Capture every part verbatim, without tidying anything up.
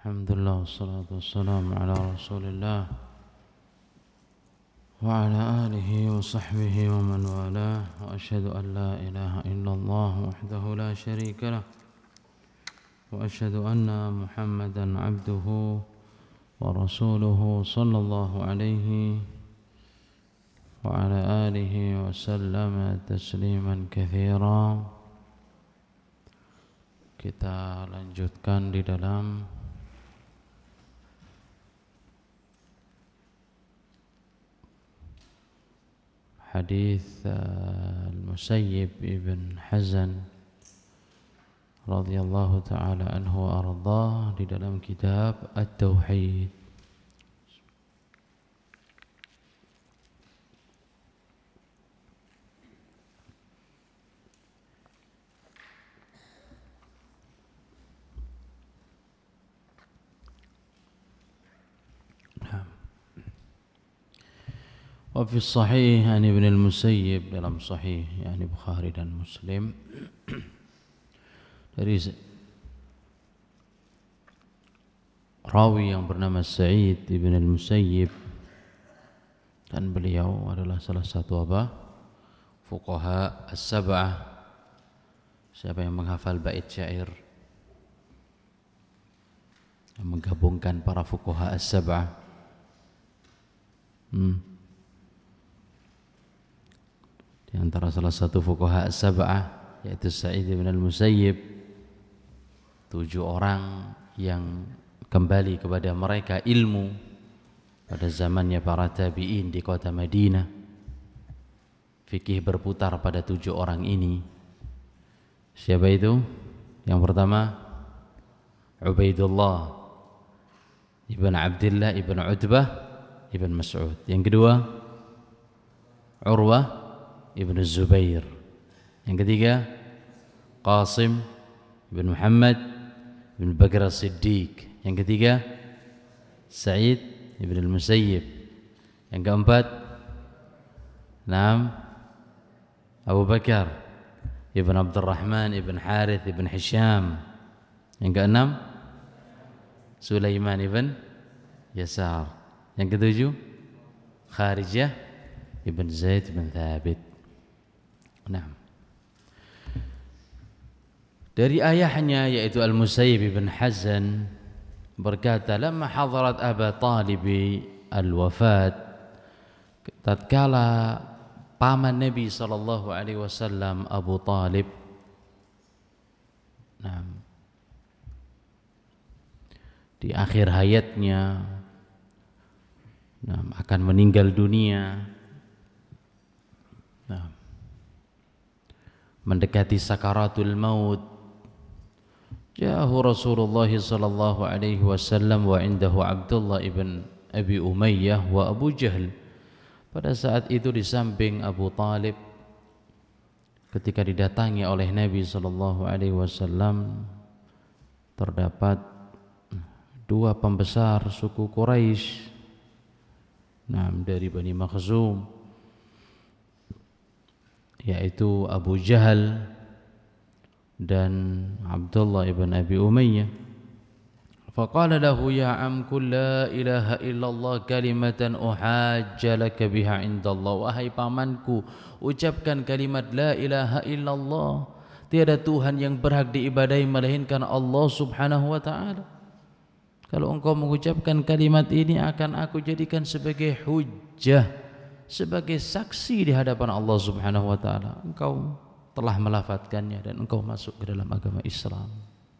Alhamdulillah wassalatu wassalamu ala Rasulillah wa ala alihi wa sahbihi wa man walah wa asyhadu an la ilaha illallah wahdahu la syarika lah wa asyhadu anna Muhammadan abduhu wa rasuluhu sallallahu alaihi wa ala alihi wa sallama tasliman katsira. Kita lanjutkan di dalam hadis Al-Musayyib ibn Hazan radhiyallahu taala anhu wa ardhah di dalam kitab At-Tauhid. Wa fi sahih an Ibn al-Musayyib dalam sahih yakni Bukhari dan Muslim dari rawi yang bernama Sa'id Ibn al-Musayyib, dan beliau adalah salah satu apa? Fuqaha as-sab'ah. Siapa yang menghafal bait syair yang menggabungkan para fuqaha as-sab'ah? Hmm. Di antara salah satu fuqaha as-sab'ah yaitu Sa'id bin al-Musayyib, tujuh orang yang kembali kepada mereka ilmu pada zamannya para tabi'in di kota Madinah. Fikih berputar pada tujuh orang ini. Siapa itu? Yang pertama Ubaidullah ibn Abdullah ibn Utbah ibn Mas'ud. Yang kedua Urwah ibn Zubair. Yang ketiga Qasim ibn Muhammad ibn Bakr as-Siddiq. Yang ketiga Sa'id ibn al-Musayyib. Yang keempat Naam Abu Bakar ibn Abdurrahman ibn Harith ibn Hisham. Yang keenam Sulaiman ibn Yasar. Yang ketujuh Kharijah ibn Zaid ibn Thabit. Nah, dari ayahnya yaitu Al-Musayyib ibn Hazan berkata, lamma hadarat Aba Talib al-wafat, tatkala paman Nabi sallallahu alaihi wasallam Abu Talib nah, di akhir hayatnya nah, akan meninggal dunia, nah, mendekati sakaratul maut, ja'ahu Rasulullah sallallahu alaihi wasallam wa indahu Abdullah ibn Abi Umayyah wa Abu Jahl. Pada saat itu di samping Abu Talib, ketika didatangi oleh Nabi sallallahu alaihi wasallam, terdapat dua pembesar suku Quraisy, nah, dari Bani Makhzum, yaitu Abu Jahal dan Abdullah ibn Abi Umayyah. Faqala lahu ya am kul la ilaha illallah kalimatan uhajja laka biha indallah. Wahai pamanku, ucapkan kalimat la ilaha illallah, tiada Tuhan yang berhak diibadahi melainkan Allah subhanahu wa ta'ala. Kalau engkau mengucapkan kalimat ini akan aku jadikan sebagai hujjah, sebagai saksi di hadapan Allah subhanahu wa ta'ala. Engkau telah melafadzkannya dan engkau masuk ke dalam agama Islam.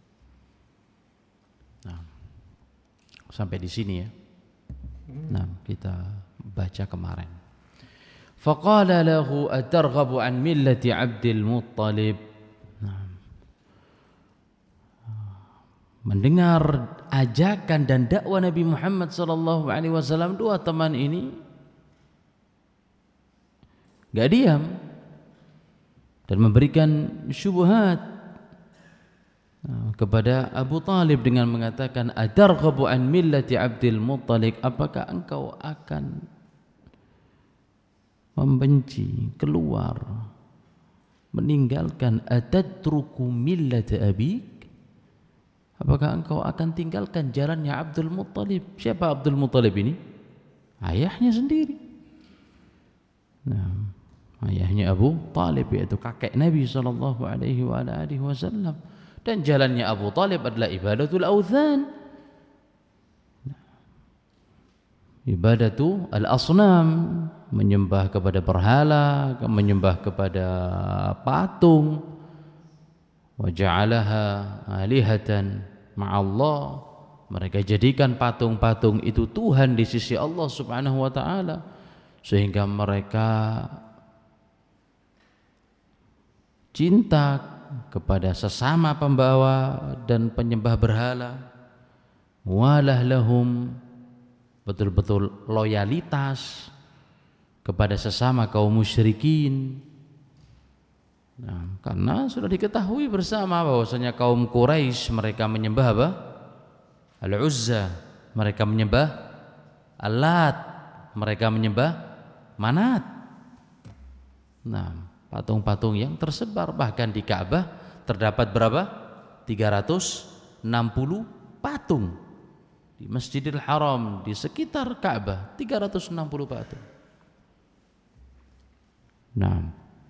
Nah, sampai di sini ya. Nah, kita baca kemarin. Faqala lahu atarghabu an millati Abdul Muttalib. Nah, mendengar ajakan dan dakwah Nabi Muhammad sallallahu alaihi wasallam, dua teman ini enggak diam dan memberikan syubhat kepada Abu Talib dengan mengatakan, atarghabu an millati Abdul Muttalib, apakah engkau akan membenci, keluar, meninggalkan atatruku millata abik, apakah engkau akan tinggalkan jalannya Abdul Muttalib? Siapa Abdul Muttalib ini? Ayahnya sendiri. Nah, ayahnya Abu Talib, yaitu kakek Nabi sallallahu alaihi wa alihi wasallam. Dan jalannya Abu Talib adalah ibadatul authan. Ibadatu al-asnam, menyembah kepada berhala, menyembah kepada patung. Wa ja'alaha alihatan ma'allah. Mereka jadikan patung-patung itu Tuhan di sisi Allah Subhanahu wa taala, sehingga mereka cinta kepada sesama pembawa dan penyembah berhala. Walah lahum, betul-betul loyalitas kepada sesama kaum musyrikin. Nah, karena sudah diketahui bersama bahwasanya kaum Quraisy mereka menyembah apa? Al-Uzza, mereka menyembah Al-Lat, mereka menyembah Manat. Nah, patung-patung yang tersebar, bahkan di Ka'bah terdapat berapa? tiga ratus enam puluh patung. Di Masjidil Haram, di sekitar Ka'bah, tiga ratus enam puluh patung. Nah,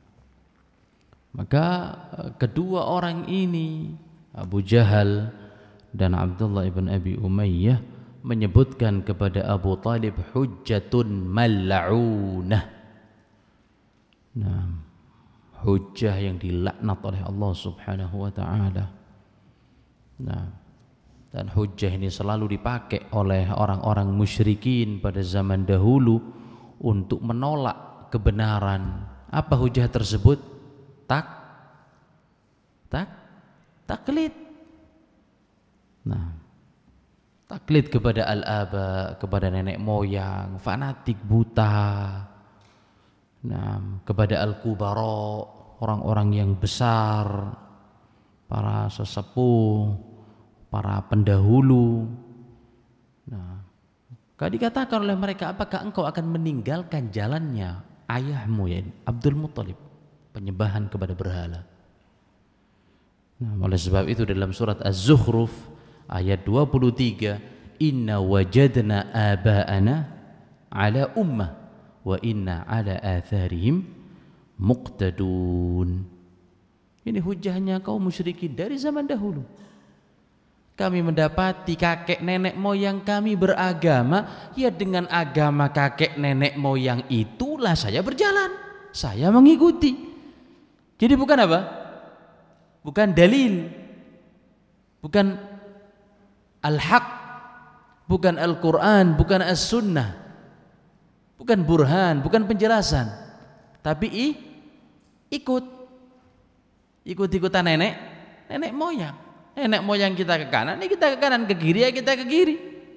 maka kedua orang ini, Abu Jahal dan Abdullah ibn Abi Umayyah, menyebutkan kepada Abu Talib hujjatun mal'unah. Nah, hujjah yang dilaknat oleh Allah Subhanahu wa taala. Nah, dan hujjah ini selalu dipakai oleh orang-orang musyrikin pada zaman dahulu untuk menolak kebenaran. Apa hujjah tersebut? Tak tak taklid. Nah, taklid kepada al-aba, kepada nenek moyang, fanatik buta. Nah, kepada al-kubara, orang-orang yang besar, para sesepuh, para pendahulu. Nah, kalau dikatakan oleh mereka, apakah engkau akan meninggalkan jalannya ayahmu, ya Abdul Muttalib, penyembahan kepada berhala? Nah, oleh sebab itu dalam surat Az-Zukhruf ayat dua puluh tiga, inna wajadna aba'ana ala ummah wa inna ala atharihim muqtadun. Ini hujahnya kaum musyrikin dari zaman dahulu. Kami mendapati kakek nenek moyang kami beragama, ya dengan agama kakek nenek moyang itulah saya berjalan, saya mengikuti. Jadi bukan apa? Bukan dalil, bukan al-haq, bukan Al-Quran, bukan as-sunnah, bukan burhan, bukan penjelasan, tapi i, ikut ikut-ikutan nenek nenek moyang. Nenek moyang kita ke kanan, ini kita ke kanan, ke kiri ya kita ke kiri.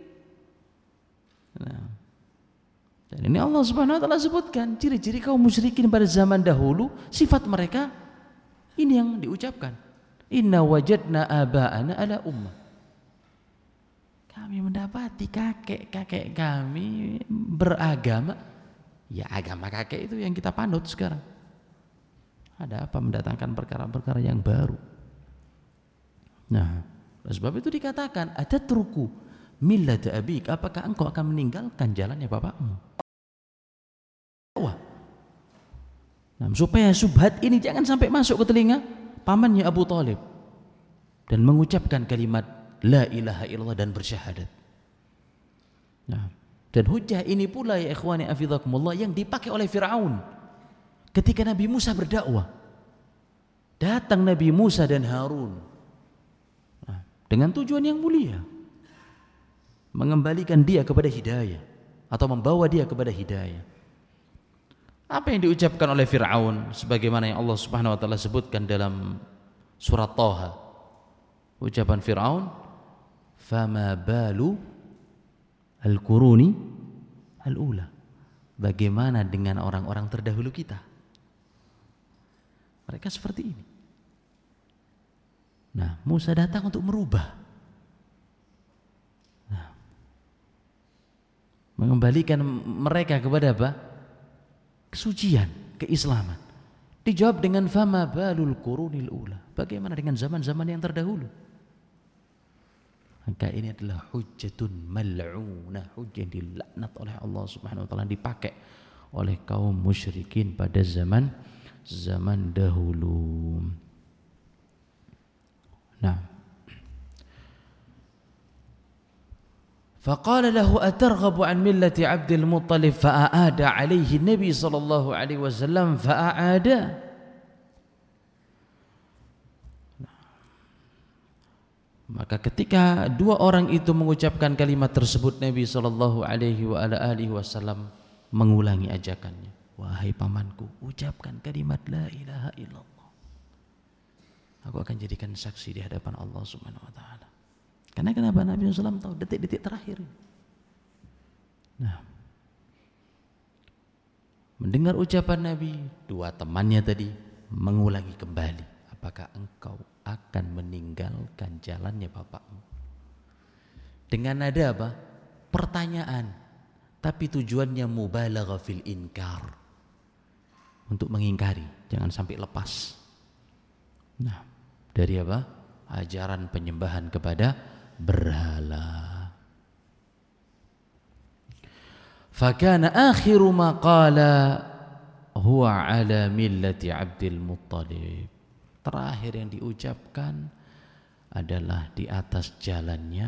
Nah, dan ini Allah Subhanahu wa taala sebutkan ciri-ciri kaum musyrikin pada zaman dahulu, sifat mereka ini yang diucapkan. Inna wajadna aba'ana ala ummah. Kami mendapati kakek-kakek kami beragama, ya agama kakek itu yang kita panut sekarang. Ada apa mendatangkan perkara-perkara yang baru? Nah, sebab itu dikatakan atatruku millat abik, apakah engkau akan meninggalkan jalannya bapakmu? Wah. Nah, supaya subhat ini jangan sampai masuk ke telinga pamannya Abu Talib dan mengucapkan kalimat la ilaha illallah dan bersyahadat. Nah, dan hujjah ini pula ya ikhwani afizakumullah yang dipakai oleh Fir'aun ketika Nabi Musa berdakwah. Datang Nabi Musa dan Harun nah, dengan tujuan yang mulia, mengembalikan dia kepada hidayah atau membawa dia kepada hidayah. Apa yang diucapkan oleh Fir'aun sebagaimana yang Allah Subhanahu wa taala sebutkan dalam surat Thaha. Ucapan Fir'aun, fama balu al-quruni al-ula. Bagaimana dengan orang-orang terdahulu kita? Mereka seperti ini. Nah, Musa datang untuk merubah. Nah, mengembalikan mereka kepada apa? Kesucian, keislaman. Dijawab dengan fama balul qurunil ula. Bagaimana dengan zaman-zaman yang terdahulu? Maka ini adalah hujjatun mal'unah, hujjah yang dilaknat oleh Allah Subhanahu wa taala, dipakai oleh kaum musyrikin pada zaman zaman dahulu. Nah, faqala lahu atarghabu an millati Abdul Muttalib fa'aada alaihi Nabi sallallahu alaihi wasallam fa'aada. Maka ketika dua orang itu mengucapkan kalimat tersebut, Nabi sallallahu alaihi wa ala alihi wasallam mengulangi ajakannya. Wahai pamanku, ucapkan kalimat la ilaha illallah. Aku akan jadikan saksi di hadapan Allah Subhanahu wa taala. Karena kenapa? Nabi sallallahu alaihi wasallam tahu detik-detik terakhir. Nah, mendengar ucapan Nabi, dua temannya tadi mengulangi kembali, apakah engkau akan meninggalkan jalannya bapakmu? Dengan nada apa? Pertanyaan, tapi tujuannya mubalaghah fil inkar, untuk mengingkari, jangan sampai lepas. Nah, dari apa? Ajaran penyembahan kepada berhala. Fakana akhiru ma qala huwa ala millati Abdul Muttalib. Terakhir yang diucapkan adalah di atas jalannya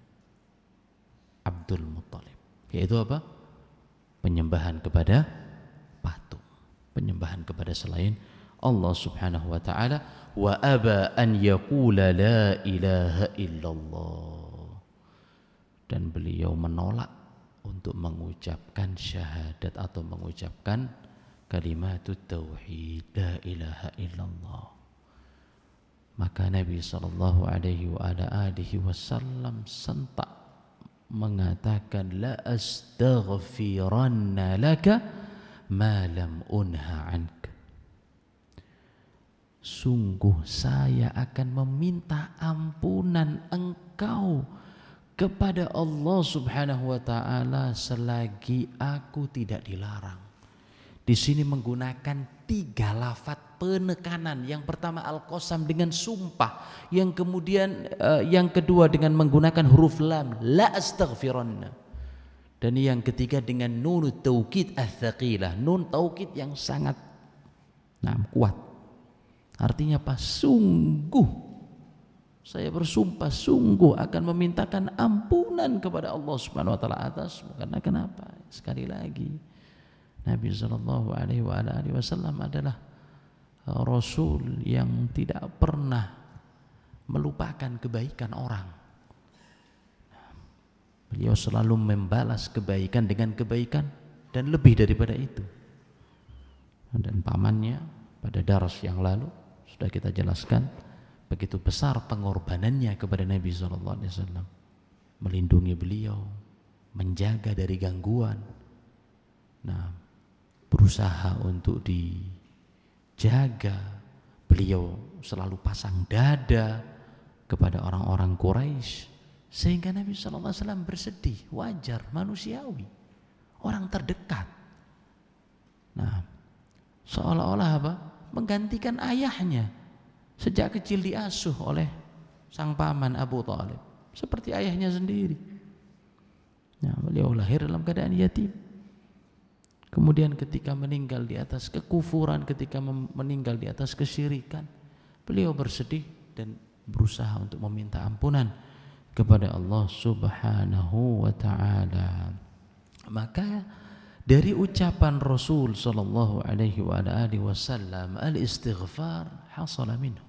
Abdul Muttalib, yaitu apa? Penyembahan kepada patung, penyembahan kepada selain Allah Subhanahu wa taala. Wa aba an yaqula la ilaha illallah, dan beliau menolak untuk mengucapkan syahadat atau mengucapkan kalimat tauhid la ilaha illallah. Maka Nabi sallallahu alaihi wa ala alihi wasallam sentak mengatakan la astaghfiranna laka ma lam unha anka. Sungguh saya akan meminta ampunan engkau kepada Allah Subhanahu wa taala selagi aku tidak dilarang. Di sini menggunakan tiga lafadz penekanan. Yang pertama al-qasam dengan sumpah, yang kemudian uh, yang kedua dengan menggunakan huruf lam, la astaghfiranna, dan yang ketiga dengan nun taukid ats-tsaqilah, nun taukid yang sangat nah, kuat. Artinya apa? Sungguh saya bersumpah, sungguh akan memintakan ampunan kepada Allah Subhanahu wa taala atas. Karena kenapa? Sekali lagi, Nabi sallallahu alaihi wasallam adalah Rasul yang tidak pernah melupakan kebaikan orang. Beliau selalu membalas kebaikan dengan kebaikan dan lebih daripada itu. Dan pamannya pada daras yang lalu sudah kita jelaskan begitu besar pengorbanannya kepada Nabi sallallahu alaihi wasallam, melindungi beliau, menjaga dari gangguan. Nah, berusaha untuk dijaga. Beliau selalu pasang dada kepada orang-orang Quraisy, sehingga Nabi sallallahu alaihi wasallam bersedih, wajar, manusiawi, orang terdekat. Nah, seolah-olah apa? Menggantikan ayahnya, sejak kecil diasuh oleh sang paman Abu Thalib seperti ayahnya sendiri. Nah, beliau lahir dalam keadaan yatim. Kemudian ketika meninggal di atas kekufuran, ketika meninggal di atas kesyirikan, beliau bersedih dan berusaha untuk meminta ampunan kepada Allah Subhanahu wa taala. Maka dari ucapan Rasul sallallahu alaihi wa alihi wasallam, al-istighfar hasala minhu.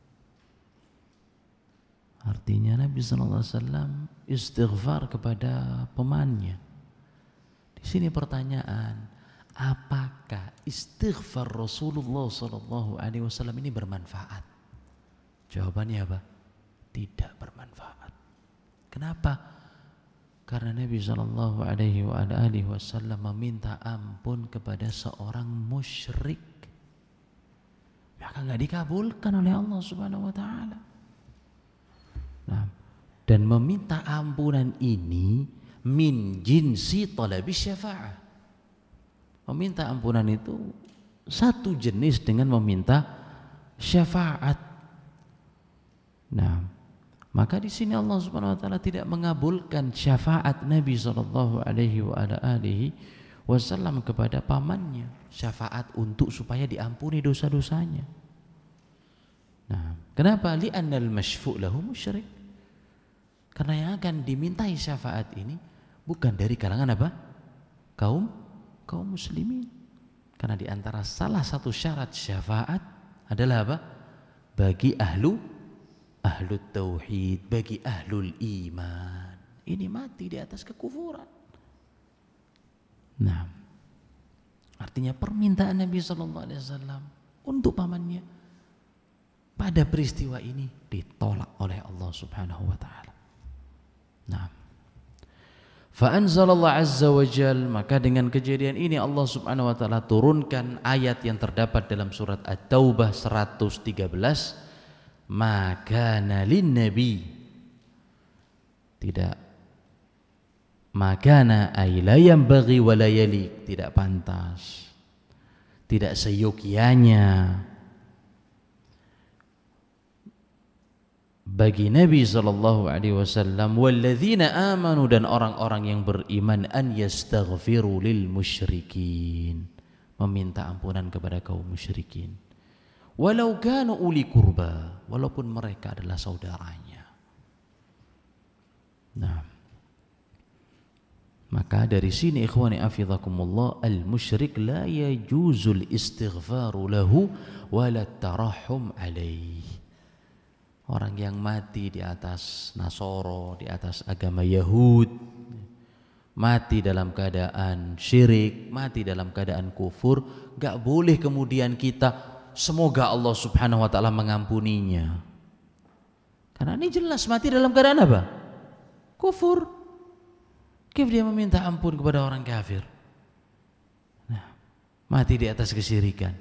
Artinya Nabi sallallahu alaihi wasallam istighfar kepada pamannya. Di sini pertanyaan, apakah istighfar Rasulullah sallallahu alaihi wasallam ini bermanfaat? Jawabannya apa? Tidak bermanfaat. Kenapa? Karena Nabi sallallahu alaihi wasallam meminta ampun kepada seorang musyrik, maka enggak dikabulkan oleh Allah Subhanahu wa taala. Nah, dan meminta ampunan ini min jinsi talabi syafa'ah. Meminta ampunan itu satu jenis dengan meminta syafaat. Nah, Maka di sini Allah Subhanahu wa taala tidak mengabulkan syafaat Nabi sallallahu alaihi wa ala alihi wasallam kepada pamannya, syafaat untuk supaya diampuni dosa-dosanya. Nah, kenapa? Li'annal masyfu' lahu musyrik. Karena yang akan dimintai syafaat ini bukan dari kalangan apa? Kaum kaum muslimin. Karena di antara salah satu syarat syafaat adalah apa? Bagi ahlu ahlu tauhid, bagi ahlul iman. Ini mati di atas kekufuran. Nah, artinya permintaan Nabi sallallahu alaihi wasallam untuk pamannya pada peristiwa ini ditolak oleh Allah Subhanahu wa taala. Nah, fa anzalallahu azza wa jal, maka dengan kejadian ini Allah Subhanahu wa taala turunkan ayat yang terdapat dalam surat At-Taubah seratus tiga belas, maka lin nabi, tidak makana ay la yanbaghi wa la yalik, tidak pantas, tidak seyogyanya bagi Nabi sallallahu alaihi wasallam walladzina amanu, dan orang-orang yang beriman, an yastaghfiru lil musyrikin, meminta ampunan kepada kaum musyrikin, walau kanu uli kurba, walaupun mereka adalah saudaranya. Nah, maka dari sini ikhwani afizakumullah, al musyrik la yajuzul istighfaru lahu wala tarahum alaihi. Orang yang mati di atas Nasoro, di atas agama Yahud, mati dalam keadaan syirik, mati dalam keadaan kufur, gak boleh kemudian kita semoga Allah Subhanahu wa taala mengampuninya. Karena ini jelas mati dalam keadaan apa? Kufur. Kif dia meminta ampun kepada orang kafir? Nah, mati di atas kesyirikan.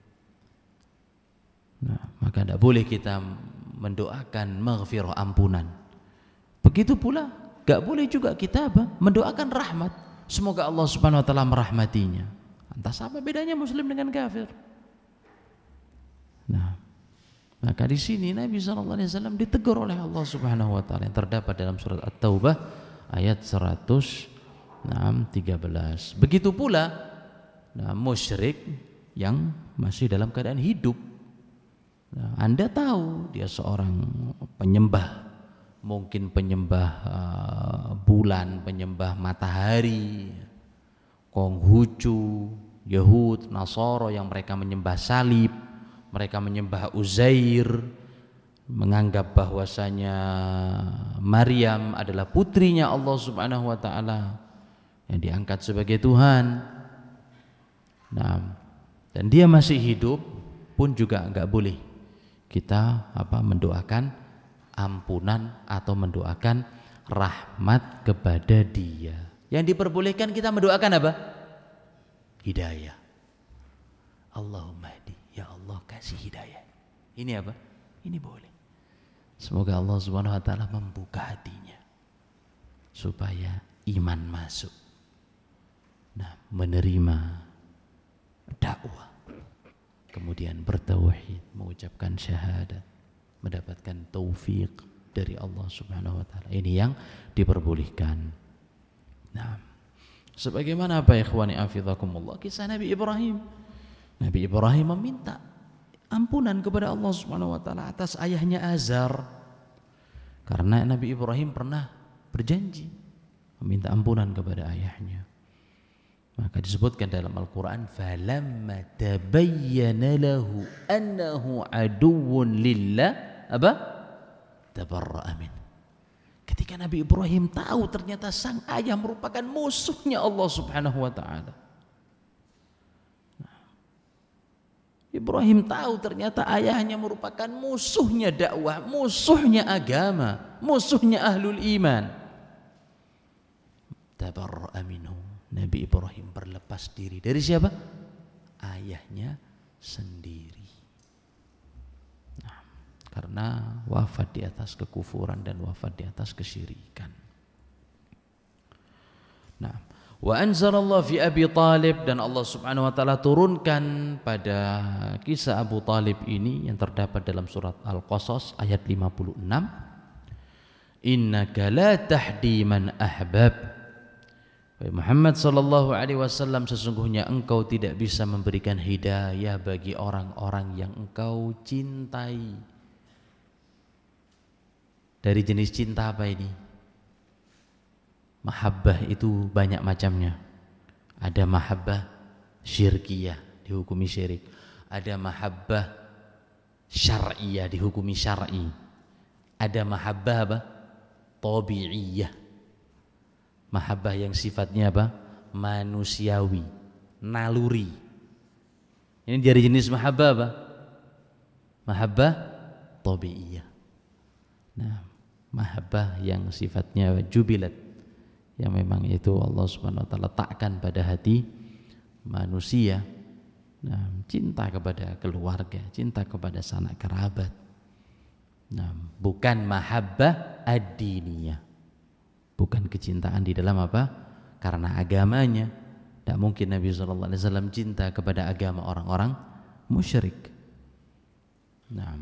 Nah, maka tidak boleh kita mendoakan maghfirah, ampunan. Begitu pula gak boleh juga kita apa? Mendoakan rahmat. Semoga Allah Subhanahu wa taala merahmatinya. Entah apa bedanya muslim dengan kafir. Nah, maka di sini Nabi sallallahu alaihi wasallam ditegur oleh Allah Subhanahu wa taala yang terdapat dalam surat At-Taubah ayat seratus tiga belas. Begitu pula nah, musyrik yang masih dalam keadaan hidup. Nah, Anda tahu dia seorang penyembah, mungkin penyembah uh, bulan, penyembah matahari, Konghucu, Yahud, Nasoro yang mereka menyembah salib, mereka menyembah Uzair, menganggap bahwasanya Maryam adalah putrinya Allah Subhanahu wa taala yang diangkat sebagai Tuhan. Nah, dan dia masih hidup pun juga enggak boleh kita apa mendoakan ampunan atau mendoakan rahmat kepada dia. Yang diperbolehkan kita mendoakan apa? Hidayah. Allahumma hdi, ya Allah kasih hidayah. Ini apa? Ini boleh. Semoga Allah Subhanahu wa taala membuka hatinya supaya iman masuk. Nah, menerima dakwah, kemudian bertauhid, mengucapkan syahadat, mendapatkan taufik dari Allah Subhanahu wa taala. Ini yang diperbolehkan. Nah, sebagaimana apa ikhwani afizakumullah kisah Nabi Ibrahim. Nabi Ibrahim meminta ampunan kepada Allah Subhanahu wa taala atas ayahnya Azar. Karena Nabi Ibrahim pernah berjanji meminta ampunan kepada ayahnya. Maka disebutkan dalam Al-Qur'an, falamma tabayyana lahu annahu aduwwun lillah apa? Tabarra'a min. Ketika Nabi Ibrahim tahu ternyata sang ayah merupakan musuhnya Allah Subhanahu wa taala. Ibrahim tahu ternyata ayahnya merupakan musuhnya dakwah, musuhnya agama, musuhnya ahlul iman. Tabarra'a minhu. Nabi Ibrahim berlepas diri dari siapa? Ayahnya sendiri. Nah, karena wafat di atas kekufuran dan wafat di atas kesyirikan. Nah, wa anzalallahu fi Abi Talib, dan Allah Subhanahu wa taala turunkan pada kisah Abu Talib ini yang terdapat dalam surat Al-Qasas ayat lima puluh enam. innaka la tahdi man ahbab. Wahai Muhammad sallallahu alaihi wasallam, sesungguhnya engkau tidak bisa memberikan hidayah bagi orang-orang yang engkau cintai. Dari jenis cinta apa ini? Mahabbah itu banyak macamnya. Ada mahabbah syirkiyah, dihukumi syirik. Ada mahabbah syar'iyah, dihukumi syar'i. Ada mahabbah apa? Tabi'iyah. Mahabbah yang sifatnya apa? Manusiawi, naluri. Ini dari jenis mahabbah apa? Mahabbah tabi'iyah. Nah, mahabbah yang sifatnya jubilat, yang memang itu Allah Subhanahu wa taala letakkan pada hati manusia. Nah, cinta kepada keluarga, cinta kepada sanak kerabat. Nah, bukan mahabbah ad-diniyah. Bukan kecintaan di dalam apa? Karena agamanya. Tidak mungkin Nabi shallallahu alaihi wasallam cinta kepada agama orang-orang musyrik. Nah,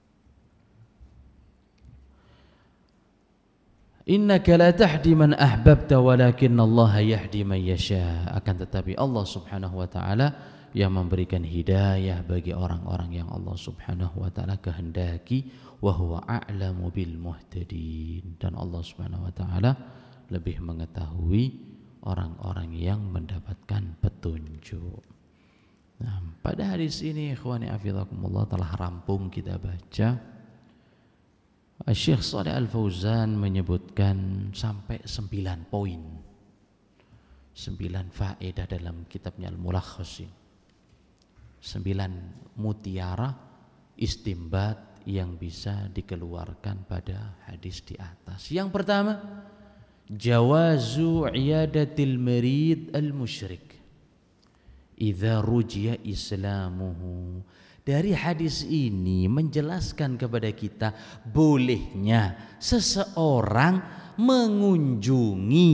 innaka la tahdi man ahbabta walakinna Allah yahdi man yasha. Akan tetapi Allah Subhanahu wa taala yang memberikan hidayah bagi orang-orang yang Allah Subhanahu wa taala kehendaki, wa huwa a'lamu bil muhtadin. Dan Allah Subhanahu wa taala lebih mengetahui orang-orang yang mendapatkan petunjuk. Nah, pada hadis ini ikhwani afidakumullah telah rampung kita baca. Syekh Shalih Al-Fauzan menyebutkan sampai sembilan poin, sembilan faedah dalam kitabnya Al-Mulakhas ini. Sembilan mutiara istimbat yang bisa dikeluarkan pada hadis di atas. Yang pertama, jawazu iyadatil marid al-musyrik idza rujiya islamuhu. Dari hadis ini menjelaskan kepada kita bolehnya seseorang mengunjungi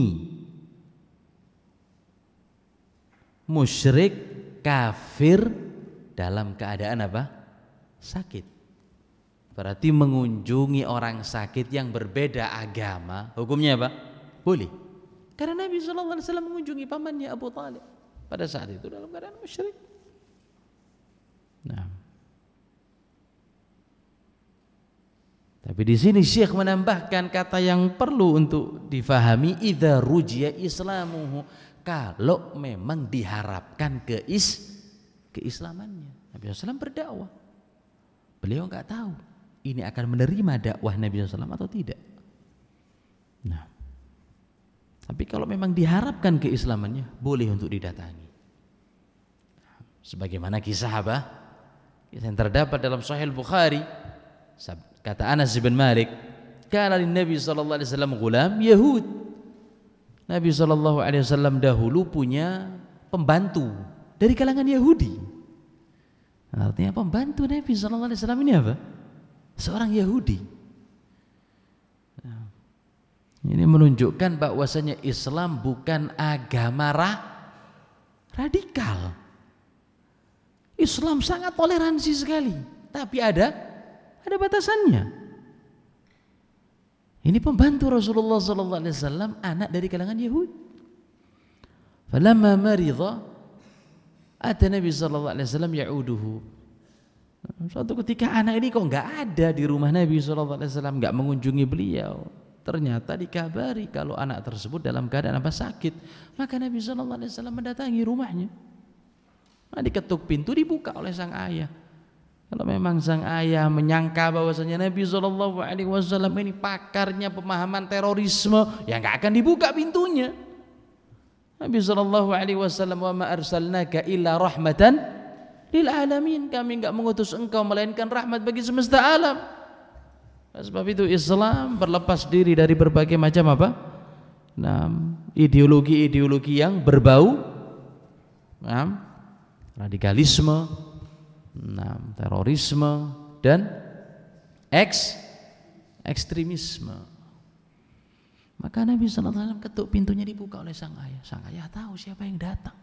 musyrik kafir dalam keadaan apa? Sakit. Berarti mengunjungi orang sakit yang berbeda agama, hukumnya apa? Boleh. Karena Nabi shallallahu alaihi wasallam mengunjungi pamannya Abu Talib pada saat itu dalam keadaan musyrik. Nah, tapi di sini Syekh menambahkan kata yang perlu untuk difahami, idza rujiya islamuhu, kalau memang diharapkan keis keislamannya. Nabi shallallahu alaihi wasallam berdakwah, beliau enggak tahu ini akan menerima dakwah Nabi shallallahu alaihi wasallam atau tidak. Nah, tapi kalau memang diharapkan keislamannya, boleh untuk didatangi. Sebagaimana kisah apa? Kisah yang terdapat dalam Sahih Bukhari. Kata Anas bin Malik, kana lin Nabi sallallahu alaihi wasallam ghulam Yahud. Nabi sallallahu alaihi wasallam dahulu punya pembantu dari kalangan Yahudi. Artinya pembantu Nabi sallallahu alaihi wasallam ini apa? Seorang Yahudi. Nah, ini menunjukkan bahwasanya Islam bukan agama ra, radikal. Islam sangat toleransi sekali, tapi ada ada batasannya. Ini pembantu Rasulullah sallallahu alaihi wasallam, anak dari kalangan Yahud. Falamma maridha ata Nabi sallallahu alaihi wasallam ya'uduhu. Suatu ketika anak ini kok enggak ada di rumah Nabi sallallahu alaihi wasallam, enggak mengunjungi beliau. Ternyata dikabari kalau anak tersebut dalam keadaan apa? Sakit. Maka Nabi sallallahu alaihi wasallam mendatangi rumahnya. Nah, diketuk pintu, dibuka oleh sang ayah. Kalau memang sang ayah menyangka bahwasanya Nabi shallallahu alaihi wasallam ini pakarnya pemahaman terorisme, ya nggak akan dibuka pintunya. Nabi shallallahu alaihi wasallam, wa ma arsalnaka illa rahmatan lil alamin, kami nggak mengutus engkau melainkan rahmat bagi semesta alam. Sebab itu Islam berlepas diri dari berbagai macam apa? Nah, ideologi-ideologi yang berbau nah, radikalisme, nah, terorisme dan eks ekstremisme. Maka Nabi sallallahu alaihi wasallam ketuk pintunya, dibuka oleh sang ayah. Sang ayah tahu siapa yang datang.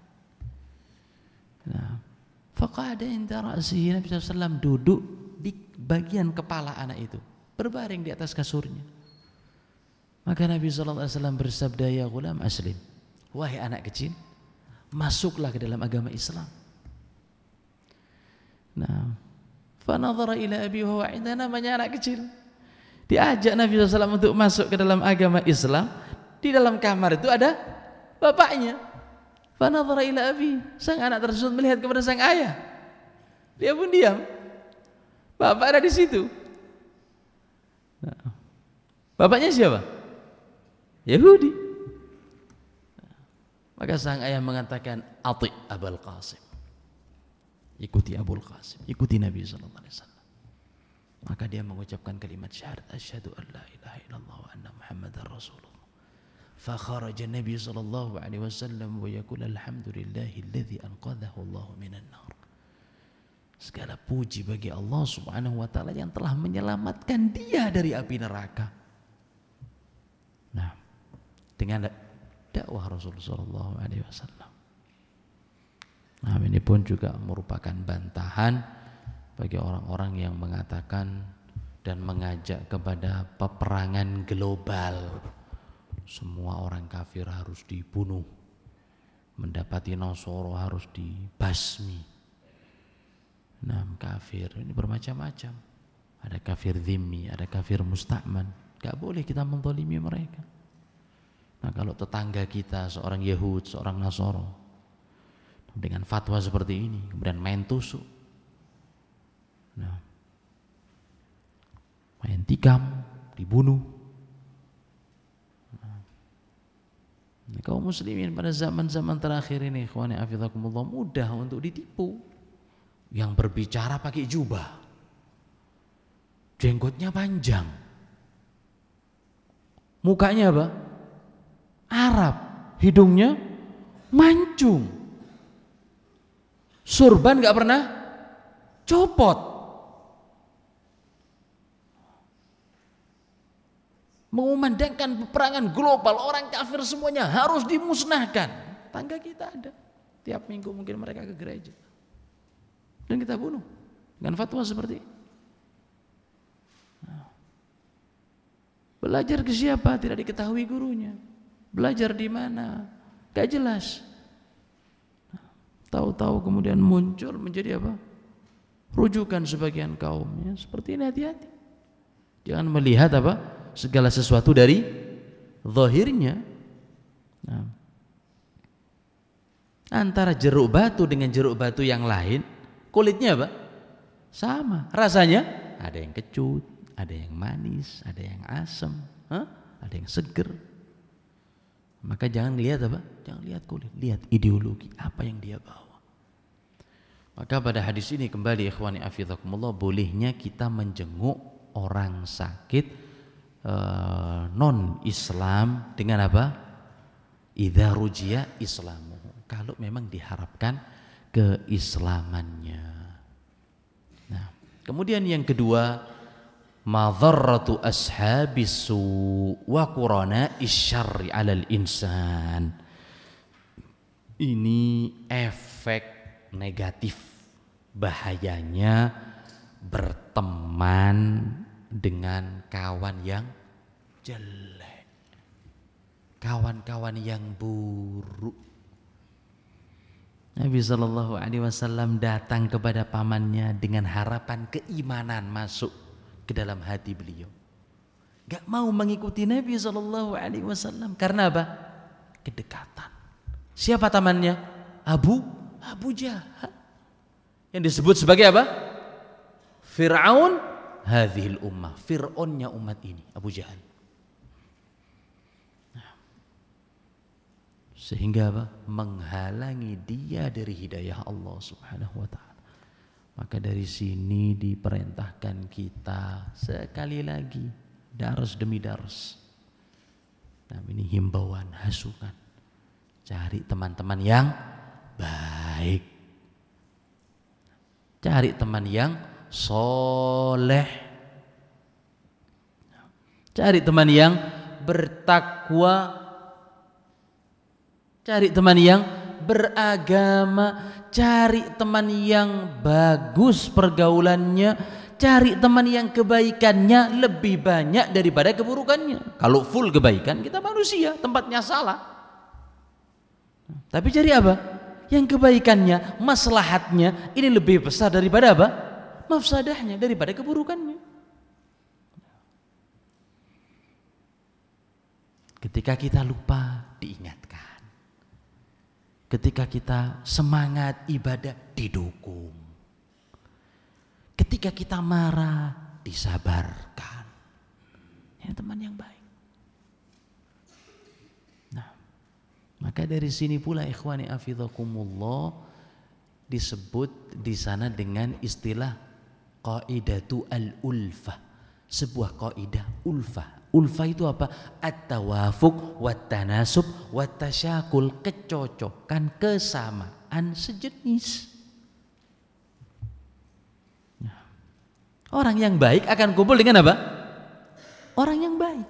Nah, faqada inda ra'sihi, Nabi sallallahu alaihi wasallam duduk di bagian kepala anak itu, berbaring di atas kasurnya. Maka Nabi shallallahu alaihi wasallam bersabda, ya ghulam aslim, wahai anak kecil, masuklah ke dalam agama Islam. Nah, fanadhara ila abi wa wa'ida, namanya anak kecil. Diajak Nabi shallallahu alaihi wasallam untuk masuk ke dalam agama Islam. Di dalam kamar itu ada bapaknya. Fanadhara ila abi, sang anak tersebut melihat kepada sang ayah. Dia pun diam. Bapak ada di situ. Nah, bapaknya siapa? Yahudi. Maka sang ayah mengatakan, ati Abul Qasim, ikuti Abul Qasim, ikuti Nabi sallallahu alaihi wasallam. Maka dia mengucapkan kalimat syahadat, asyhadu an la ilaha illallah wa anna muhammadar rasulullah. Fa kharaja Nabi sallallahu alaihi wasallam wa yaqul alhamdulillahilladzi anqadhahu Allah minan nar. Segala puji bagi Allah Subhanahu wa taala yang telah menyelamatkan dia dari api neraka. Nah, dengan dakwah Rasulullah sallallahu alaihi wasallam. Nah, ini pun juga merupakan bantahan bagi orang-orang yang mengatakan dan mengajak kepada peperangan global. Semua orang kafir harus dibunuh, mendapati Nasoro harus dibasmi. Nah, kafir ini bermacam-macam. Ada kafir dhimmi, ada kafir musta'man. Gak boleh kita menzalimi mereka. Nah, kalau tetangga kita seorang Yahud, seorang Nasoro, dengan fatwa seperti ini, kemudian main tusuk, nah, main tikam, dibunuh. Nah, kaum muslimin pada zaman-zaman terakhir ini, ikhwani afizakumullah, mudah untuk ditipu. Yang berbicara pakai jubah, jenggotnya panjang, mukanya apa? Arab, hidungnya mancung, surban gak pernah copot, mengumandangkan peperangan global, orang kafir semuanya harus dimusnahkan. Tangga kita ada, tiap minggu mungkin mereka ke gereja dan kita bunuh dengan fatwa seperti ini. Nah, belajar ke siapa? Tidak diketahui gurunya. Belajar di mana? Gak jelas. Nah, tahu-tahu kemudian muncul menjadi apa? Rujukan sebagian kaumnya. Seperti ini, hati-hati. Jangan melihat apa? Segala sesuatu dari zahirnya. Nah, antara jeruk batu dengan jeruk batu yang lain, kulitnya apa? Sama. Rasanya ada yang kecut, ada yang manis, ada yang asam, huh? Ada yang seger. Maka jangan lihat apa? Jangan lihat kulit, lihat ideologi apa yang dia bawa. Maka pada hadis ini kembali ikhwani afizakumullah, bolehnya kita menjenguk orang sakit uh, non Islam dengan apa? Idza rujiya islamuhu. Kalau memang diharapkan keislamannya. Nah, kemudian yang kedua, madharratu ashabis su wa qurana isyarri 'alal insan. Ini efek negatif, bahayanya berteman dengan kawan yang jelek, kawan-kawan yang buruk. Nabi shallallahu alaihi wasallam datang kepada pamannya dengan harapan keimanan masuk ke dalam hati beliau. Gak mau mengikuti Nabi shallallahu alaihi wasallam karena apa? Kedekatan. Siapa temannya? Abu Abu Jahal, yang disebut sebagai apa? Fir'aun hadhil ummah, Fir'aunnya umat ini, Abu Jahal. Sehingga apa? Menghalangi dia dari hidayah Allah Subhanahu wa ta'ala. Maka dari sini diperintahkan kita sekali lagi, dars demi dars. Nah, ini himbauan, hasukan. Cari teman-teman yang baik. Cari teman yang soleh. Cari teman yang bertakwa. Cari teman yang beragama, cari teman yang bagus pergaulannya, cari teman yang kebaikannya lebih banyak daripada keburukannya. Kalau full kebaikan, kita manusia, tempatnya salah. Tapi cari apa? Yang kebaikannya, maslahatnya ini lebih besar daripada apa? Mafsadahnya, daripada keburukannya. Ketika kita lupa, diingatkan. Ketika kita semangat ibadah, didukung. Ketika kita marah, disabarkan. Ini teman yang baik. Nah, maka dari sini pula ikhwani afidhakumullah disebut di sana dengan istilah qaidatu al-ulfah. Sebuah kaidah ulfah. Ulfah itu apa? At-tawafuq wat-tanasub wat-tasyakul, kecocokan, kesamaan sejenis. Orang yang baik akan kumpul dengan apa? Orang yang baik.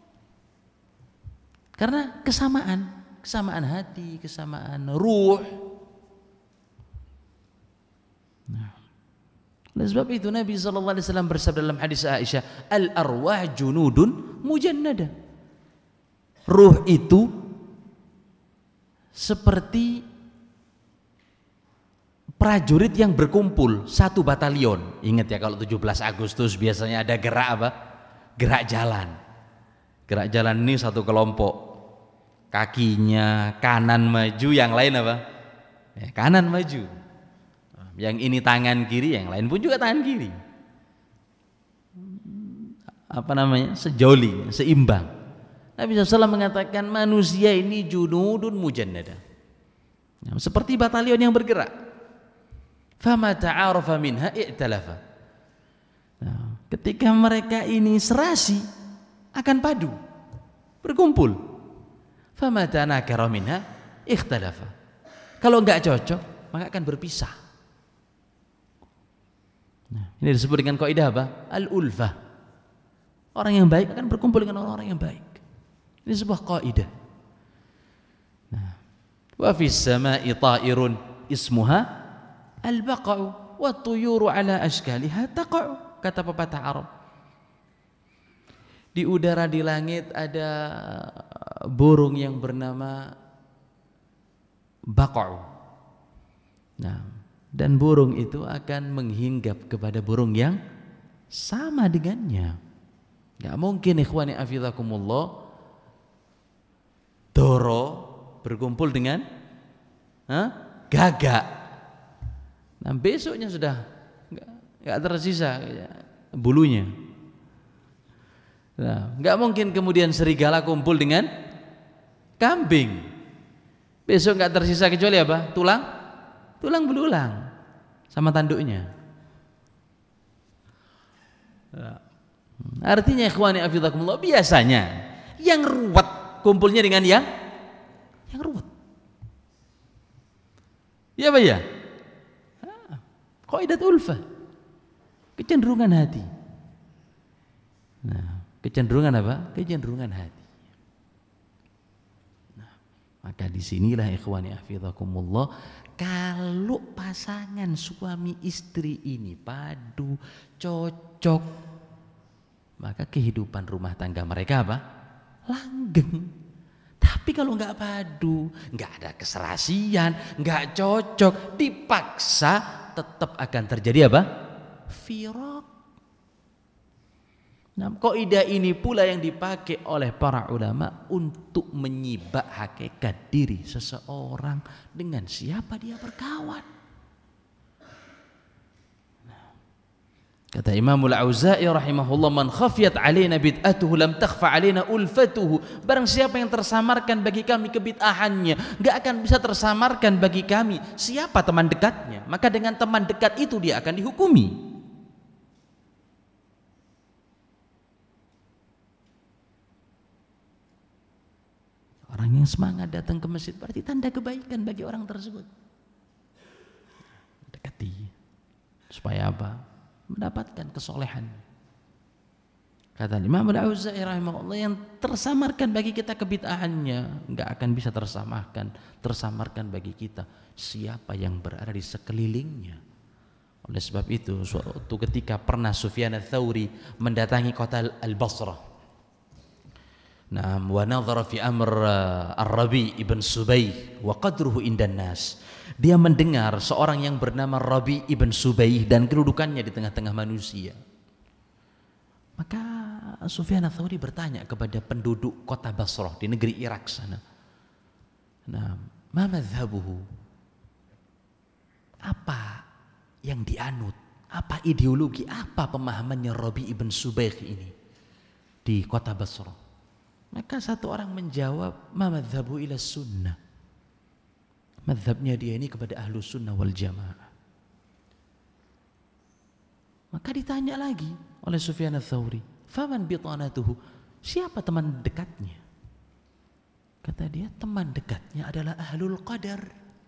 Karena kesamaan, kesamaan hati, kesamaan ruh. Nah, oleh sebab itu Nabi shallallahu alaihi wasallam bersabda dalam hadis Aisyah, al-arwah junudun mujannada. Ruh itu seperti prajurit yang berkumpul satu batalion. Ingat ya, kalau tujuh belas Agustus biasanya ada gerak apa? Gerak jalan. Gerak jalan ini satu kelompok. Kakinya kanan maju, yang lain apa? Ya, kanan maju. Yang ini tangan kiri, yang lain pun juga tangan kiri. Apa namanya? Sejoli, seimbang. Nabi shallallahu alaihi wasallam mengatakan manusia ini junudun mujannada. Seperti batalion yang bergerak. Fama ta'arafa minha i'talafa. Nah, ketika mereka ini serasi akan padu, berkumpul. Fama tanakara minha ikhtalafa. Kalau enggak cocok, maka akan berpisah. Nah, ini disebut dengan kaidah apa? Al-ulfah. Orang yang baik akan berkumpul dengan orang-orang yang baik. Ini sebuah kaidah. Nah, wa fis sama'i ta'irun ismuha al-baqa'u wa tuyuru ala ashkaliha taqa'u, kata pepatah Arab. Di udara, di langit ada burung yang bernama baqa'u. Nah, dan burung itu akan menghinggap kepada burung yang sama dengannya. Gak mungkin ikhwani afidhakumullah doro berkumpul dengan huh, gagak. Nah, besoknya sudah nggak tersisa bulunya. Nah, nggak mungkin kemudian serigala kumpul dengan kambing. Besok nggak tersisa kecuali apa? Tulang, tulang belulang sama tanduknya. Nah, artinya ikhwani afidhakumullah, biasanya yang ruwet kumpulnya dengan yang yang ruwet. Ya Pak ya? Qaidat ulfah, kecenderungan hati. Nah, kecenderungan apa? Kecenderungan hati. Nah, maka disinilah ikhwani hafidhakumullah, kalau pasangan suami istri ini padu, cocok, maka kehidupan rumah tangga mereka apa? Langgeng. Tapi kalau nggak padu, nggak ada keserasian, nggak cocok, dipaksa, tetap akan terjadi apa? Firaq. Nah, kaidah ini pula yang dipakai oleh para ulama untuk menyibak hakikat diri seseorang dengan siapa dia berkawan. Kata Imam Al-Auza'i rahimahullah, man khafiyat alaina bid'atuhu lam takhfa alaina ulfatuhu. Barang siapa yang tersamarkan bagi kami kebid'ahannya, enggak akan bisa tersamarkan bagi kami siapa teman dekatnya, maka dengan teman dekat itu dia akan dihukumi. Orang yang semangat datang ke masjid berarti tanda kebaikan bagi orang tersebut. Dekati supaya apa? Mendapatkan kesolehan. Kata Imam Al-Auza'i rahimahullah, yang tersamarkan bagi kita kebid'ahannya enggak akan bisa tersamarkan tersamarkan bagi kita siapa yang berada di sekelilingnya. Oleh sebab itu suatu ketika pernah Sufyan ats-Tsauri mendatangi kota Al-Basrah. Nah, wa nadhara fi amr Ar-Rabi ibn Subayh wa qadruhu indan nas. Dia mendengar seorang yang bernama Rabi ibn Subayh dan kedudukannya di tengah-tengah manusia. Maka Sufyan ats-Tsauri bertanya kepada penduduk kota Basrah di negeri Irak sana. Nah, ma madhhabuhu? Apa yang dianut? Apa ideologi? Apa pemahamannya Rabi ibn Subayh ini di kota Basrah? Maka satu orang menjawab, ma madhhabu ila sunnah. Madhabnya dia ini kepada ahlu sunnah wal jamaah. Maka ditanya lagi oleh Sufyan ats-Tsauri, faman bitanatuhu? Siapa teman dekatnya? Kata dia, teman dekatnya adalah ahlul qadar.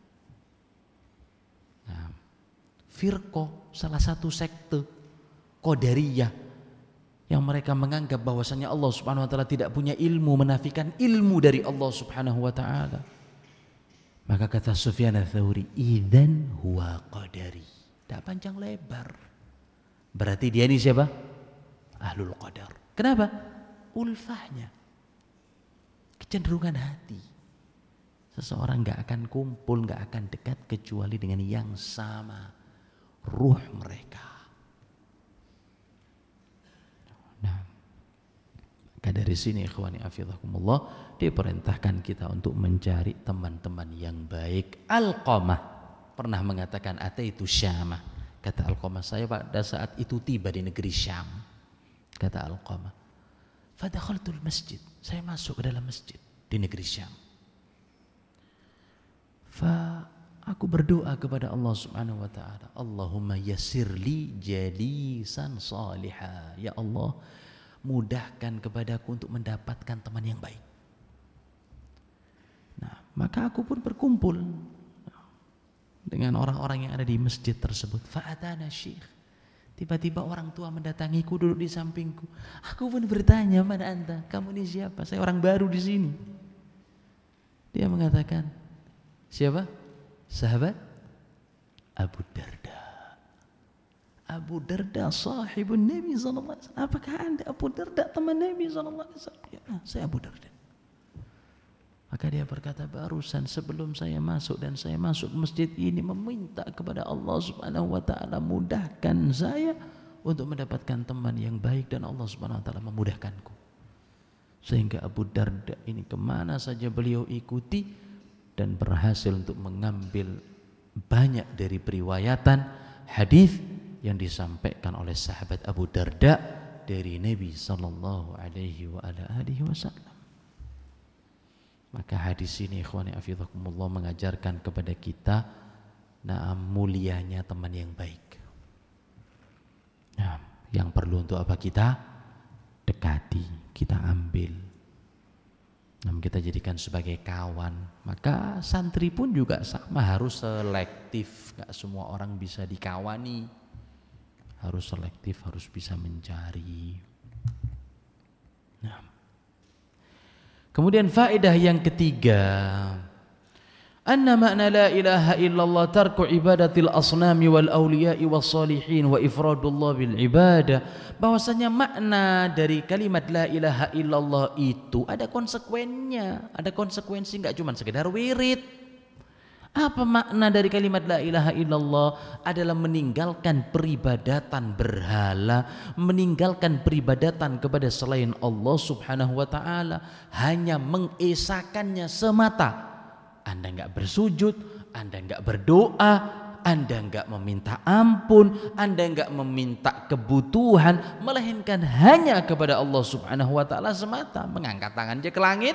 Nah, firqah, salah satu sekte Qadariyah yang mereka menganggap bahwasanya Allah Subhanahu wa taala tidak punya ilmu, menafikan ilmu dari Allah Subhanahu wa taala. Maka kata Sufyan ats-Tsauri, idzan huwa qadari. Tak panjang lebar. Berarti dia ini siapa? Ahlul qadar. Kenapa? Ulfahnya. Kecenderungan hati. Seseorang gak akan kumpul, gak akan dekat kecuali dengan yang sama ruh mereka. Nah, maka dari sini ikhwani afizakumullah diperintahkan kita untuk mencari teman-teman yang baik. Alqamah pernah mengatakan ataitu Syamah. Kata Alqamah, saya pada saat itu tiba di negeri Syam. Kata Alqamah, fadakhaltul masjid, saya masuk ke dalam masjid di negeri Syam. Fa aku berdoa kepada Allah Subhanahu wa taala, Allahumma yassirli jalisan salihah. Ya Allah, mudahkan kepadaku untuk mendapatkan teman yang baik. Nah, maka aku pun berkumpul dengan orang-orang yang ada di masjid tersebut. Fa'atana syekh. Tiba-tiba orang tua mendatangiku, duduk di sampingku. Aku pun bertanya, mana anta? Kamu ini siapa? Saya orang baru di sini. Dia mengatakan, siapa? Sahabat Abu Darda. Abu Darda sahibun Nabi sallallahu alaihi wasallam. Apakah anda Abu Darda teman Nabi sallallahu alaihi wasallam? Ya, saya Abu Darda. Maka dia berkata, barusan sebelum saya masuk dan saya masuk masjid ini meminta kepada Allah Subhanahu wa taala mudahkan saya untuk mendapatkan teman yang baik, dan Allah Subhanahu wa taala memudahkanku. Sehingga Abu Darda ini kemana saja beliau ikuti dan berhasil untuk mengambil banyak dari periwayatan hadis yang disampaikan oleh sahabat Abu Darda dari Nabi sallallahu alaihi wa ala alihi wasallam. Maka hadis ini ikhwani afizakumullah mengajarkan kepada kita nah mulianya teman yang baik. Nah, yang perlu untuk apa kita dekati, kita ambil. Nah, kita jadikan sebagai kawan. Maka santri pun juga sama, harus selektif. Gak semua orang bisa dikawani. Harus selektif, harus bisa mencari. Nah, kemudian faedah yang ketiga, anna makna la ilaha illallah tarku ibadatil asnami wal awliya'i was salihin wa ifradullah bil ibadah. Bahwasanya makna dari kalimat la ilaha illallah itu ada konsekuensinya, ada konsekuensi, enggak cuma sekedar wirid. Apa makna dari kalimat la ilaha illallah? Adalah meninggalkan peribadatan berhala, meninggalkan peribadatan kepada selain Allah Subhanahu wa taala, hanya mengesakannya semata. Anda enggak bersujud, Anda enggak berdoa, Anda enggak meminta ampun, Anda enggak meminta kebutuhan, melainkan hanya kepada Allah Subhanahu wa taala semata, mengangkat tangannya ke langit.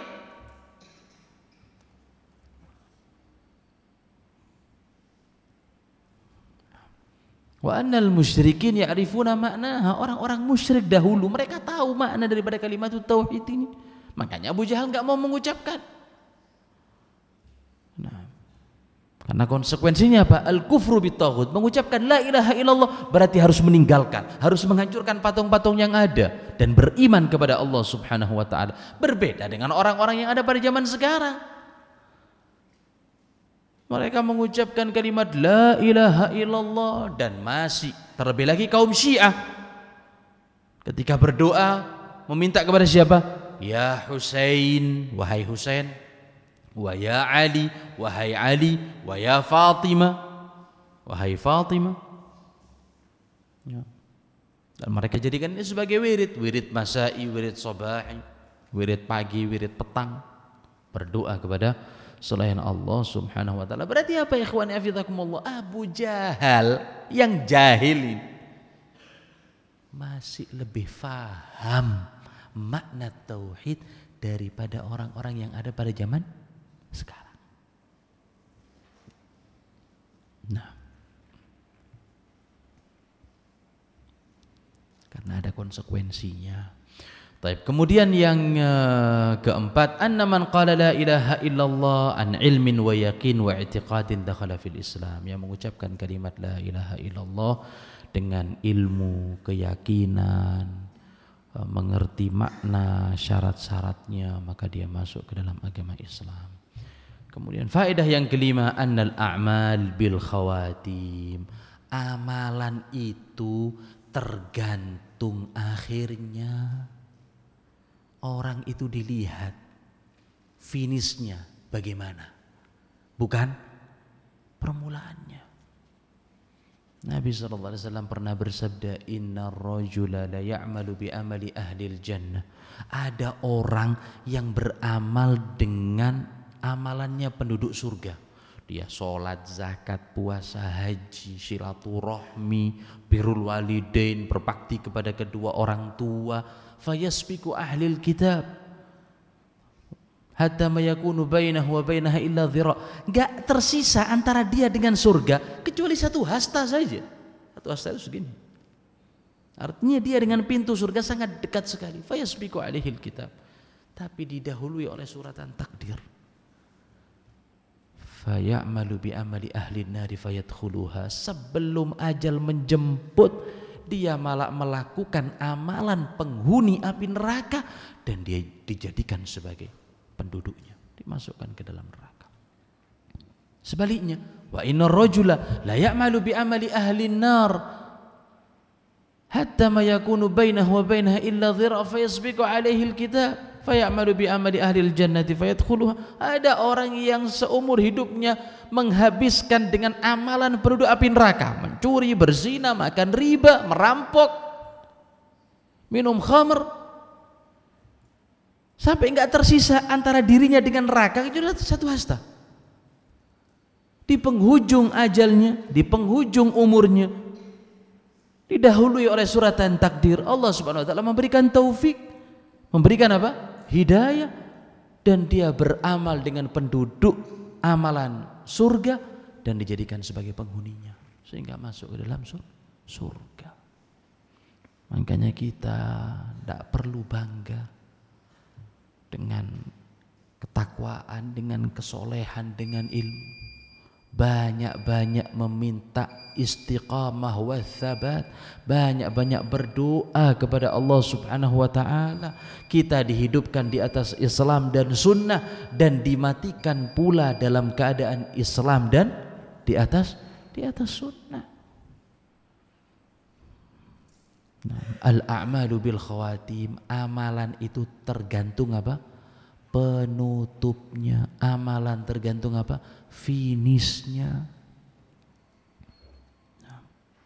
Wa annal musyrikin ya'rifuna maknaha. Orang-orang musyrik dahulu mereka tahu makna daripada kalimat tauhid ini. Makanya Abu Jahal enggak mau mengucapkan. Nah, karena konsekuensinya apa? Al-kufru bitaghut. Mengucapkan la ilaha illallah berarti harus meninggalkan, harus menghancurkan patung-patung yang ada dan beriman kepada Allah Subhanahu wa taala. Berbeda dengan orang-orang yang ada pada zaman sekarang. Mereka mengucapkan kalimat la ilaha illallah. Dan masih terlebih lagi kaum Syiah ketika berdoa meminta kepada siapa? Ya Husain, wahai Husain, wa ya Ali, wahai Ali, wa ya Fatimah, wahai Fatimah. Ya. Dan mereka jadikan ini sebagai wirid, wirid masai, wirid sabahi, wirid pagi, wirid petang, berdoa kepada selain Allah Subhanahu wa taala. Berarti apa ya ikhwani afidakumullah? Abu Jahal yang jahil ini masih lebih faham makna tauhid daripada orang-orang yang ada pada zaman sekarang. Nah, karena ada konsekuensinya. Taib. Kemudian yang uh, keempat, anna man qala la ilaha illallah an ilmin wa yaqin wa i'tiqadin dakhala fil Islam. Yang mengucapkan kalimat la ilaha illallah dengan ilmu, keyakinan, uh, mengerti makna, syarat-syaratnya, maka dia masuk ke dalam agama Islam. Kemudian faedah yang kelima, annal a'mal bil khawatim. Amalan itu tergantung akhirnya. Orang itu dilihat finishnya bagaimana, bukan permulaannya. Nabi shallallahu alaihi wasallam pernah bersabda, Inna rajula la ya'malu bi amali ahlil jannah. Ada orang yang beramal dengan amalannya penduduk surga. Dia sholat, zakat, puasa, haji, silaturahmi, birrul walidain, berbakti kepada kedua orang tua. Fayasbiqu ahlil kitab hatta ma yakunu bainahu wa bainaha illa dhira'. Enggak tersisa antara dia dengan surga kecuali satu hasta saja. Satu hasta itu segini. Artinya dia dengan pintu surga sangat dekat sekali. Fayasbiqu alaihil kitab. Tapi didahului oleh suratan takdir. Fayamalu bi amali ahli nari fayadkhuluha. Sebelum ajal menjemput, dia malah melakukan amalan penghuni api neraka dan dia dijadikan sebagai penduduknya, dimasukkan ke dalam neraka. Sebaliknya, wa innar rajula la ya'malu bi amali ahli nar hatta ma yakunu bainahu wa bainaha illa dhira' fayasbiqu alaihi alkitab fayamalu bi amali ahli aljannati fayadkhuluha. Ada orang yang seumur hidupnya menghabiskan dengan amalan penduduk api neraka, mencuri, berzina, makan riba, merampok, minum khamr, sampai enggak tersisa antara dirinya dengan neraka kecuali satu hasta. Di penghujung ajalnya, di penghujung umurnya, didahului oleh suratan takdir, Allah Subhanahu wa taala memberikan taufik, memberikan apa? Hidayah, dan dia beramal dengan penduduk amalan surga dan dijadikan sebagai penghuninya sehingga masuk ke dalam surga. Makanya kita tidak perlu bangga dengan ketakwaan, dengan kesolehan, dengan ilmu. Banyak-banyak meminta istiqamah wa tsabat, banyak-banyak berdoa kepada Allah Subhanahu wa taala. Kita dihidupkan di atas Islam dan sunnah dan dimatikan pula dalam keadaan Islam dan di atas di atas sunnah. Al-a'malu bil khawatim, amalan itu tergantung apa? Penutupnya. Amalan tergantung apa? Finishnya. Nah,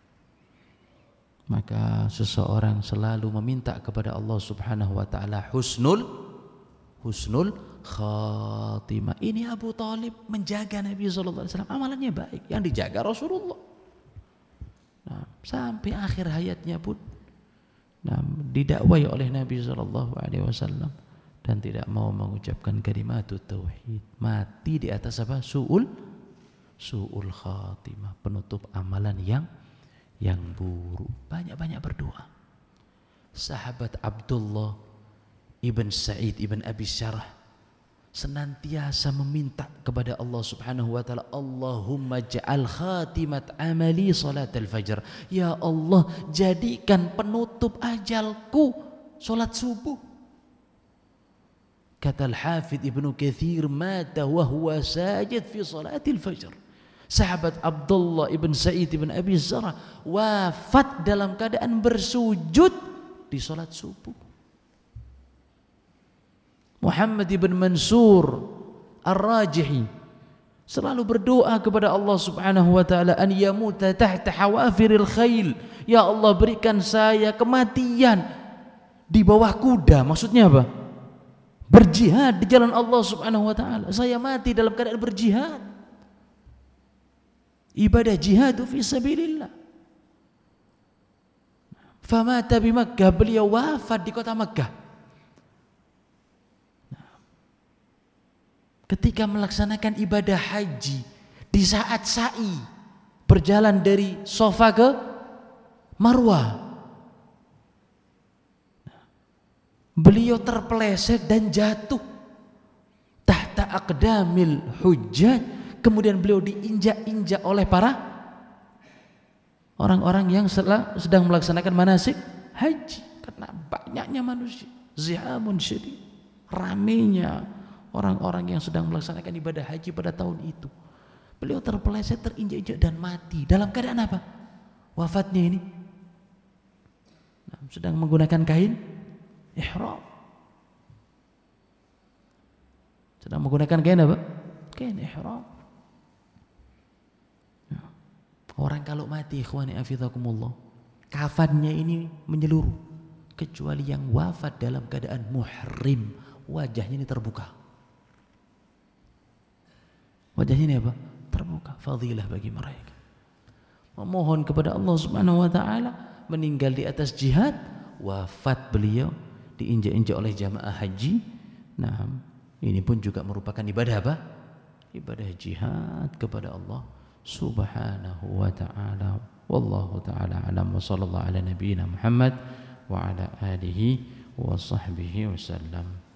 maka seseorang selalu meminta kepada Allah Subhanahu wa taala husnul husnul khatimah. Ini Abu Thalib menjaga Nabi sallallahu alaihi wasallam, amalannya baik, yang dijaga Rasulullah. Nah, sampai akhir hayatnya pun nah, didakwai oleh Nabi sallallahu alaihi wasallam dan tidak mau mengucapkan kalimat tauhid, mati di atas apa? Su'ul su'ul khatimah, penutup amalan yang yang buruk. Banyak-banyak berdoa. Sahabat Abdullah ibn Sa'id ibn Abi Syarah senantiasa meminta kepada Allah Subhanahu wa taala, Allahumma ja'al khatimat amali salatul fajr. Ya Allah, jadikan penutup ajalku salat subuh. Kata Al-Hafidh Ibnu Katsir, mata wa huwa sajid fi salatil fajr. Sahabat Abdullah ibn Sa'id ibn Abi Zarah wafat dalam keadaan bersujud di salat subuh. Muhammad ibn Mansur Ar-Rajihi selalu berdoa kepada Allah Subhanahu wa taala, an yamuta tahta hawafiril khail. Ya Allah, berikan saya kematian di bawah kuda. Maksudnya apa? Berjihad di jalan Allah Subhanahu wa taala. Saya mati dalam keadaan berjihad. Ibadah jihad fi sabilillah. Famata bi Makkah, beliau wafat di kota Makkah. Ketika melaksanakan ibadah haji di saat sa'i berjalan dari Safa ke Marwah, beliau terpeleset dan jatuh tahta aqdamil hujjaj. Kemudian beliau diinjak-injak oleh para orang-orang yang sedang melaksanakan manasik haji, karena banyaknya manusia, zihamun syadid, ramenya orang-orang yang sedang melaksanakan ibadah haji pada tahun itu. Beliau terpeleset, terinjak-injak dan mati. Dalam keadaan apa? Wafatnya ini nah, sedang menggunakan kain ihram. Sedang menggunakan kain apa? Kain ihram. Nah, orang kalau mati, ikhwani afizakumullah, kafannya ini menyeluruh, kecuali yang wafat dalam keadaan muhrim, wajahnya ini terbuka. Wajahnya ini apa? Terbuka. Fadilah bagi mereka. Memohon kepada Allah Subhanahu wa taala, meninggal di atas jihad, wafat beliau diinjak-injak oleh jamaah haji. Nah, ini pun juga merupakan ibadah apa? Ibadah jihad kepada Allah Subhanahu wa taala. Wallahu taala alam, wa sallallahu ala nabiyyina Muhammad wa ala alihi wa sahbihi wasallam.